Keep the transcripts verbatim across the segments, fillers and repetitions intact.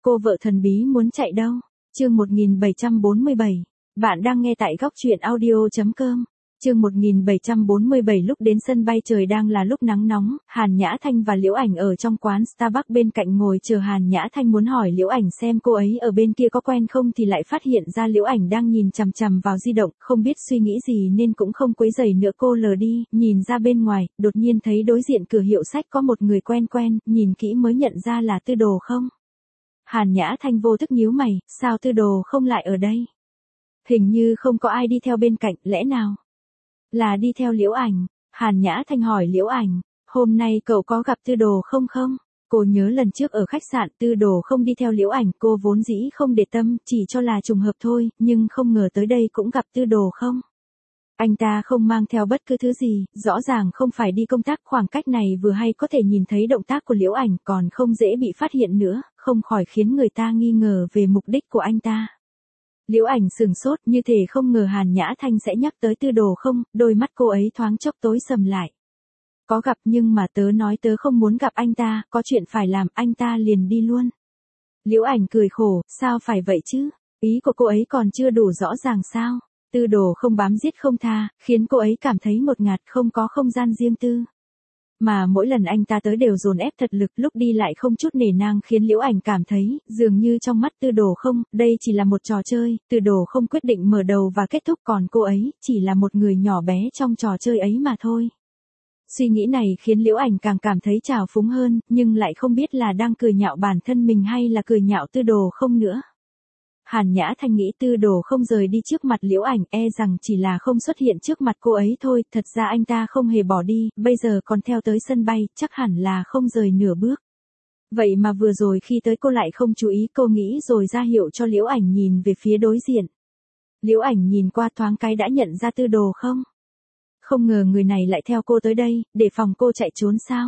Cô vợ thần bí muốn chạy đâu? Chương một nghìn bảy trăm bốn mươi bảy. Bạn đang nghe tại góc truyện audio chấm com. Chương một nghìn bảy trăm bốn mươi bảy. Lúc đến sân bay trời đang là lúc nắng nóng, Hàn Nhã Thanh và Liễu Ảnh ở trong quán Starbucks bên cạnh ngồi chờ. Hàn Nhã Thanh muốn hỏi Liễu Ảnh xem cô ấy ở bên kia có quen không thì lại phát hiện ra Liễu Ảnh đang nhìn chằm chằm vào di động, không biết suy nghĩ gì nên cũng không quấy rầy nữa. Cô lờ đi, nhìn ra bên ngoài, đột nhiên thấy đối diện cửa hiệu sách có một người quen quen, nhìn kỹ mới nhận ra là Tư Đồ Không. Hàn Nhã Thanh vô thức nhíu mày, sao Tư Đồ Không lại ở đây? Hình như không có ai đi theo bên cạnh, lẽ nào là đi theo Liễu Ảnh? Hàn Nhã Thanh hỏi Liễu Ảnh, hôm nay cậu có gặp Tư Đồ Không không? Cô nhớ lần trước ở khách sạn Tư Đồ Không đi theo Liễu Ảnh, cô vốn dĩ không để tâm, chỉ cho là trùng hợp thôi, nhưng không ngờ tới đây cũng gặp Tư Đồ Không. Anh ta không mang theo bất cứ thứ gì, rõ ràng không phải đi công tác, khoảng cách này vừa hay có thể nhìn thấy động tác của Liễu Ảnh, còn không dễ bị phát hiện nữa, không khỏi khiến người ta nghi ngờ về mục đích của anh ta. Liễu Ảnh sừng sốt, như thể không ngờ Hàn Nhã Thanh sẽ nhắc tới Tư Đồ Không, đôi mắt cô ấy thoáng chốc tối sầm lại. Có gặp, nhưng mà tớ nói tớ không muốn gặp anh ta, có chuyện phải làm, anh ta liền đi luôn. Liễu Ảnh cười khổ, sao phải vậy chứ? Ý của cô ấy còn chưa đủ rõ ràng sao? Tư Đồ Không bám giết không tha, khiến cô ấy cảm thấy một ngạt, không có không gian riêng tư. Mà mỗi lần anh ta tới đều dồn ép thật lực, lúc đi lại không chút nể nang, khiến Liễu Ảnh cảm thấy, dường như trong mắt Tư Đồ Không, đây chỉ là một trò chơi. Tư Đồ Không quyết định mở đầu và kết thúc, còn cô ấy, chỉ là một người nhỏ bé trong trò chơi ấy mà thôi. Suy nghĩ này khiến Liễu Ảnh càng cảm thấy trào phúng hơn, nhưng lại không biết là đang cười nhạo bản thân mình hay là cười nhạo Tư Đồ Không nữa. Hàn Nhã Thanh nghĩ Tư Đồ Không rời đi trước mặt Liễu Ảnh, e rằng chỉ là không xuất hiện trước mặt cô ấy thôi, thật ra anh ta không hề bỏ đi, bây giờ còn theo tới sân bay, chắc hẳn là không rời nửa bước. Vậy mà vừa rồi khi tới cô lại không chú ý, cô nghĩ rồi ra hiệu cho Liễu Ảnh nhìn về phía đối diện. Liễu Ảnh nhìn qua thoáng cái đã nhận ra Tư Đồ Không. Không ngờ người này lại theo cô tới đây, để phòng cô chạy trốn sao?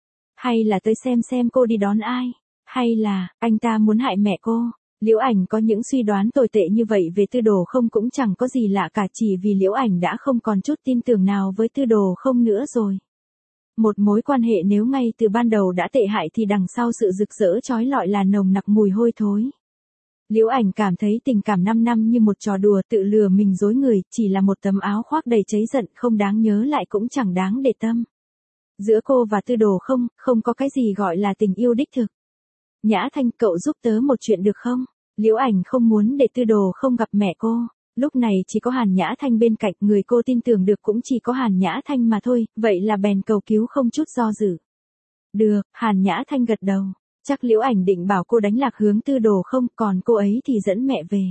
Hay là tới xem xem cô đi đón ai? Hay là, anh ta muốn hại mẹ cô? Liễu Ảnh có những suy đoán tồi tệ như vậy về Tư Đồ Không cũng chẳng có gì lạ cả, chỉ vì Liễu Ảnh đã không còn chút tin tưởng nào với Tư Đồ Không nữa rồi. Một mối quan hệ nếu ngay từ ban đầu đã tệ hại thì đằng sau sự rực rỡ chói lọi là nồng nặc mùi hôi thối. Liễu Ảnh cảm thấy tình cảm năm năm như một trò đùa, tự lừa mình dối người, chỉ là một tấm áo khoác đầy cháy giận, không đáng nhớ lại cũng chẳng đáng để tâm. Giữa cô và Tư Đồ Không, không có cái gì gọi là tình yêu đích thực. Nhã Thanh, cậu giúp tớ một chuyện được không? Liễu Ảnh không muốn để Tư Đồ Không gặp mẹ cô. Lúc này chỉ có Hàn Nhã Thanh bên cạnh, người cô tin tưởng được cũng chỉ có Hàn Nhã Thanh mà thôi, vậy là bèn cầu cứu không chút do dự. Được, Hàn Nhã Thanh gật đầu. Chắc Liễu Ảnh định bảo cô đánh lạc hướng Tư Đồ Không, còn cô ấy thì dẫn mẹ về.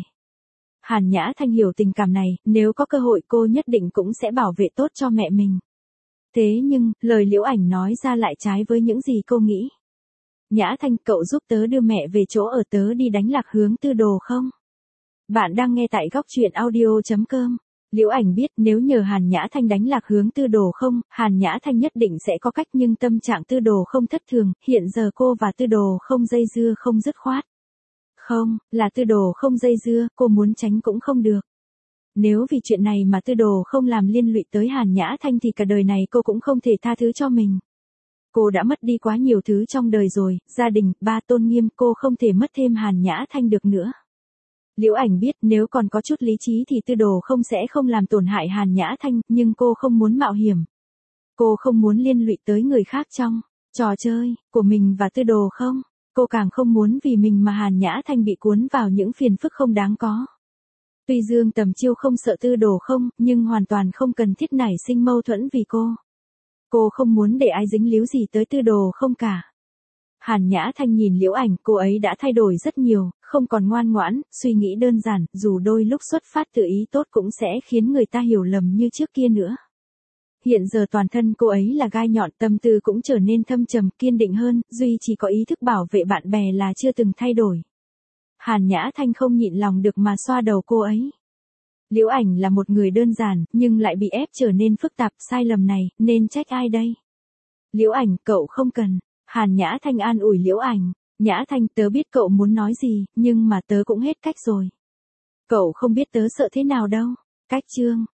Hàn Nhã Thanh hiểu tình cảm này, nếu có cơ hội cô nhất định cũng sẽ bảo vệ tốt cho mẹ mình. Thế nhưng, lời Liễu Ảnh nói ra lại trái với những gì cô nghĩ. Nhã Thanh, cậu giúp tớ đưa mẹ về chỗ ở tớ đi đánh lạc hướng Tư Đồ Không. Bạn đang nghe tại góc truyện audio chấm com. Liễu Ảnh biết nếu nhờ Hàn Nhã Thanh đánh lạc hướng Tư Đồ Không, Hàn Nhã Thanh nhất định sẽ có cách, nhưng tâm trạng Tư Đồ Không thất thường, hiện giờ cô và Tư Đồ Không dây dưa không dứt khoát. Không, là Tư Đồ Không dây dưa, cô muốn tránh cũng không được. Nếu vì chuyện này mà Tư Đồ Không làm liên lụy tới Hàn Nhã Thanh thì cả đời này cô cũng không thể tha thứ cho mình. Cô đã mất đi quá nhiều thứ trong đời rồi, gia đình, ba, tôn nghiêm, cô không thể mất thêm Hàn Nhã Thanh được nữa. Liễu Ảnh biết nếu còn có chút lý trí thì Tư Đồ Không sẽ không làm tổn hại Hàn Nhã Thanh, nhưng cô không muốn mạo hiểm. Cô không muốn liên lụy tới người khác trong trò chơi của mình và Tư Đồ Không. Cô càng không muốn vì mình mà Hàn Nhã Thanh bị cuốn vào những phiền phức không đáng có. Tuy Dương Tầm Chiêu không sợ Tư Đồ Không, nhưng hoàn toàn không cần thiết nảy sinh mâu thuẫn vì cô. Cô không muốn để ai dính líu gì tới Tư Đồ Không cả. Hàn Nhã Thanh nhìn Liễu Ảnh, cô ấy đã thay đổi rất nhiều, không còn ngoan ngoãn, suy nghĩ đơn giản, dù đôi lúc xuất phát từ ý tốt cũng sẽ khiến người ta hiểu lầm như trước kia nữa. Hiện giờ toàn thân cô ấy là gai nhọn, tâm tư cũng trở nên thâm trầm, kiên định hơn, duy chỉ có ý thức bảo vệ bạn bè là chưa từng thay đổi. Hàn Nhã Thanh không nhịn lòng được mà xoa đầu cô ấy. Liễu Ảnh là một người đơn giản, nhưng lại bị ép trở nên phức tạp, sai lầm này, nên trách ai đây? Liễu Ảnh, cậu không cần. Hàn Nhã Thanh an ủi Liễu Ảnh. Nhã Thanh, tớ biết cậu muốn nói gì, nhưng mà tớ cũng hết cách rồi. Cậu không biết tớ sợ thế nào đâu. Cách chương.